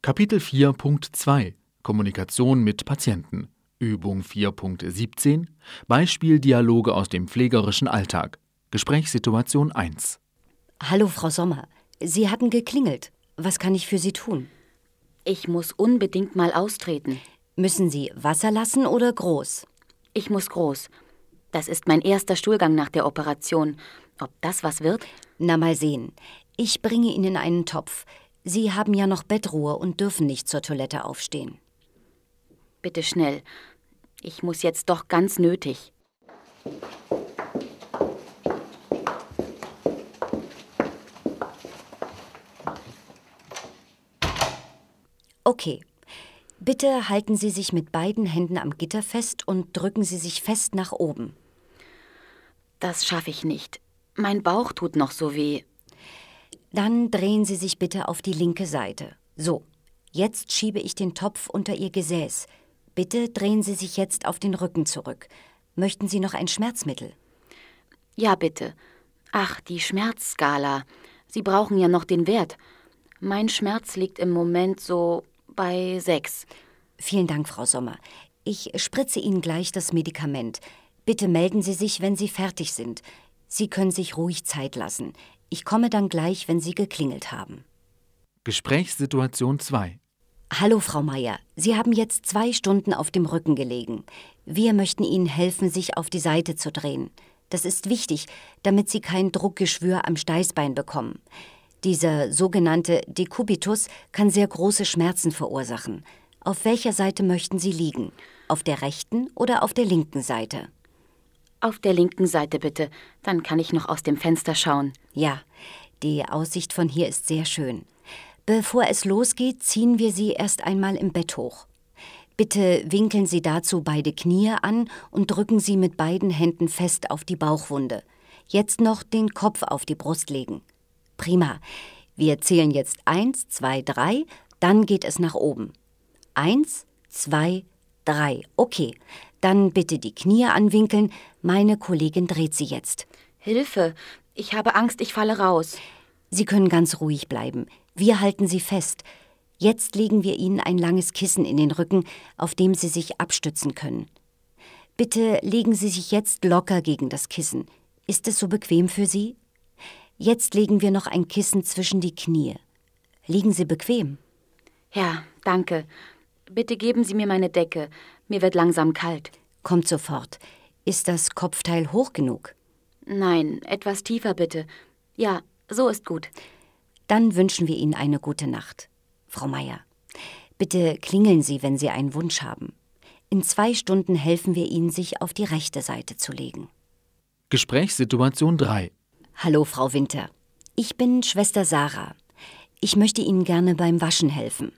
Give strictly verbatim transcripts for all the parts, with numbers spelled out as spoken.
Kapitel vier Punkt zwei Kommunikation mit Patienten. Übung vier Punkt siebzehn Beispieldialoge aus dem pflegerischen Alltag. Gesprächssituation eins. Hallo, Frau Sommer. Sie hatten geklingelt. Was kann ich für Sie tun? Ich muss unbedingt mal austreten. Müssen Sie Wasser lassen oder groß? Ich muss groß. Das ist mein erster Stuhlgang nach der Operation. Ob das was wird? Na, mal sehen. Ich bringe Ihnen einen Topf. Sie haben ja noch Bettruhe und dürfen nicht zur Toilette aufstehen. Bitte schnell. Ich muss jetzt doch ganz nötig. Okay. Bitte halten Sie sich mit beiden Händen am Gitter fest und drücken Sie sich fest nach oben. Das schaffe ich nicht. Mein Bauch tut noch so weh. Dann drehen Sie sich bitte auf die linke Seite. So, jetzt schiebe ich den Topf unter Ihr Gesäß. Bitte drehen Sie sich jetzt auf den Rücken zurück. Möchten Sie noch ein Schmerzmittel? Ja, bitte. Ach, die Schmerzskala. Sie brauchen ja noch den Wert. Mein Schmerz liegt im Moment so bei sechs. Vielen Dank, Frau Sommer. Ich spritze Ihnen gleich das Medikament. Bitte melden Sie sich, wenn Sie fertig sind. Sie können sich ruhig Zeit lassen. Ich komme dann gleich, wenn Sie geklingelt haben. Gesprächssituation zwei. Hallo, Frau Meier. Sie haben jetzt zwei Stunden auf dem Rücken gelegen. Wir möchten Ihnen helfen, sich auf die Seite zu drehen. Das ist wichtig, damit Sie kein Druckgeschwür am Steißbein bekommen. Dieser sogenannte Dekubitus kann sehr große Schmerzen verursachen. Auf welcher Seite möchten Sie liegen? Auf der rechten oder auf der linken Seite? Auf der linken Seite bitte, dann kann ich noch aus dem Fenster schauen. Ja, die Aussicht von hier ist sehr schön. Bevor es losgeht, ziehen wir Sie erst einmal im Bett hoch. Bitte winkeln Sie dazu beide Knie an und drücken Sie mit beiden Händen fest auf die Bauchwunde. Jetzt noch den Kopf auf die Brust legen. Prima. Wir zählen jetzt eins, zwei, drei, dann geht es nach oben. Eins, zwei, drei. Okay, dann bitte die Knie anwinkeln. Meine Kollegin dreht sie jetzt. Hilfe, ich habe Angst, ich falle raus. Sie können ganz ruhig bleiben. Wir halten Sie fest. Jetzt legen wir Ihnen ein langes Kissen in den Rücken, auf dem Sie sich abstützen können. Bitte legen Sie sich jetzt locker gegen das Kissen. Ist es so bequem für Sie? Jetzt legen wir noch ein Kissen zwischen die Knie. Liegen Sie bequem? Ja, danke. Bitte geben Sie mir meine Decke. Mir wird langsam kalt. Kommt sofort. Ist das Kopfteil hoch genug? Nein, etwas tiefer bitte. Ja, so ist gut. Dann wünschen wir Ihnen eine gute Nacht. Frau Meier, bitte klingeln Sie, wenn Sie einen Wunsch haben. In zwei Stunden helfen wir Ihnen, sich auf die rechte Seite zu legen. Gesprächssituation drei. Hallo, Frau Winter. Ich bin Schwester Sarah. Ich möchte Ihnen gerne beim Waschen helfen.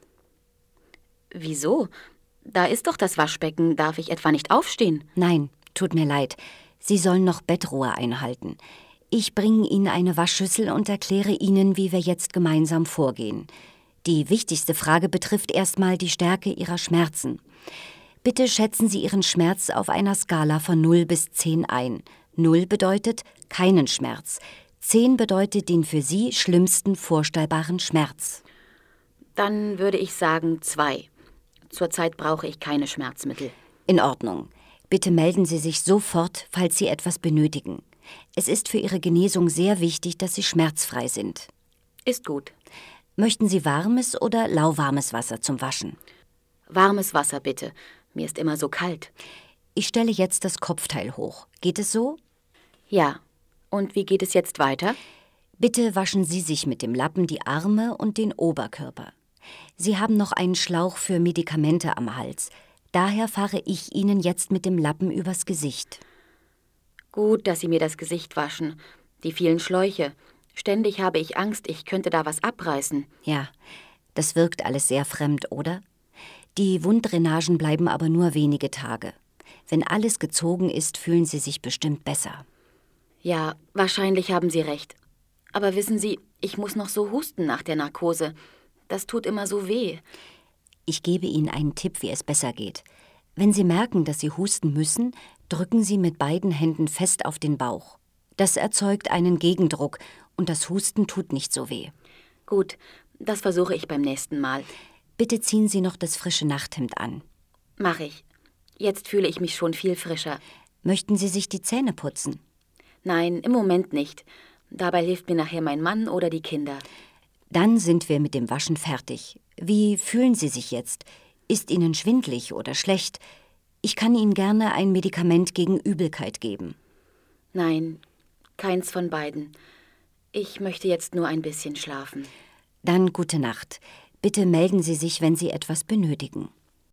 Wieso? Da ist doch das Waschbecken. Darf ich etwa nicht aufstehen? Nein, tut mir leid. Sie sollen noch Bettruhe einhalten. Ich bringe Ihnen eine Waschschüssel und erkläre Ihnen, wie wir jetzt gemeinsam vorgehen. Die wichtigste Frage betrifft erstmal die Stärke Ihrer Schmerzen. Bitte schätzen Sie Ihren Schmerz auf einer Skala von null bis zehn ein. null bedeutet keinen Schmerz. zehn bedeutet den für Sie schlimmsten vorstellbaren Schmerz. Dann würde ich sagen zwei. Zurzeit brauche ich keine Schmerzmittel. In Ordnung. Bitte melden Sie sich sofort, falls Sie etwas benötigen. Es ist für Ihre Genesung sehr wichtig, dass Sie schmerzfrei sind. Ist gut. Möchten Sie warmes oder lauwarmes Wasser zum Waschen? Warmes Wasser bitte. Mir ist immer so kalt. Ich stelle jetzt das Kopfteil hoch. Geht es so? Ja. Und wie geht es jetzt weiter? Bitte waschen Sie sich mit dem Lappen die Arme und den Oberkörper. Sie haben noch einen Schlauch für Medikamente am Hals. Daher fahre ich Ihnen jetzt mit dem Lappen übers Gesicht. Gut, dass Sie mir das Gesicht waschen. Die vielen Schläuche. Ständig habe ich Angst, ich könnte da was abreißen. Ja, das wirkt alles sehr fremd, oder? Die Wunddrainagen bleiben aber nur wenige Tage. Wenn alles gezogen ist, fühlen Sie sich bestimmt besser. Ja, wahrscheinlich haben Sie recht. Aber wissen Sie, ich muss noch so husten nach der Narkose. Das tut immer so weh. Ich gebe Ihnen einen Tipp, wie es besser geht. Wenn Sie merken, dass Sie husten müssen, drücken Sie mit beiden Händen fest auf den Bauch. Das erzeugt einen Gegendruck und das Husten tut nicht so weh. Gut, das versuche ich beim nächsten Mal. Bitte ziehen Sie noch das frische Nachthemd an. Mach ich. Jetzt fühle ich mich schon viel frischer. Möchten Sie sich die Zähne putzen? Nein, im Moment nicht. Dabei hilft mir nachher mein Mann oder die Kinder. Dann sind wir mit dem Waschen fertig. Wie fühlen Sie sich jetzt? Ist Ihnen schwindlig oder schlecht? Ich kann Ihnen gerne ein Medikament gegen Übelkeit geben. Nein, keins von beiden. Ich möchte jetzt nur ein bisschen schlafen. Dann gute Nacht. Bitte melden Sie sich, wenn Sie etwas benötigen.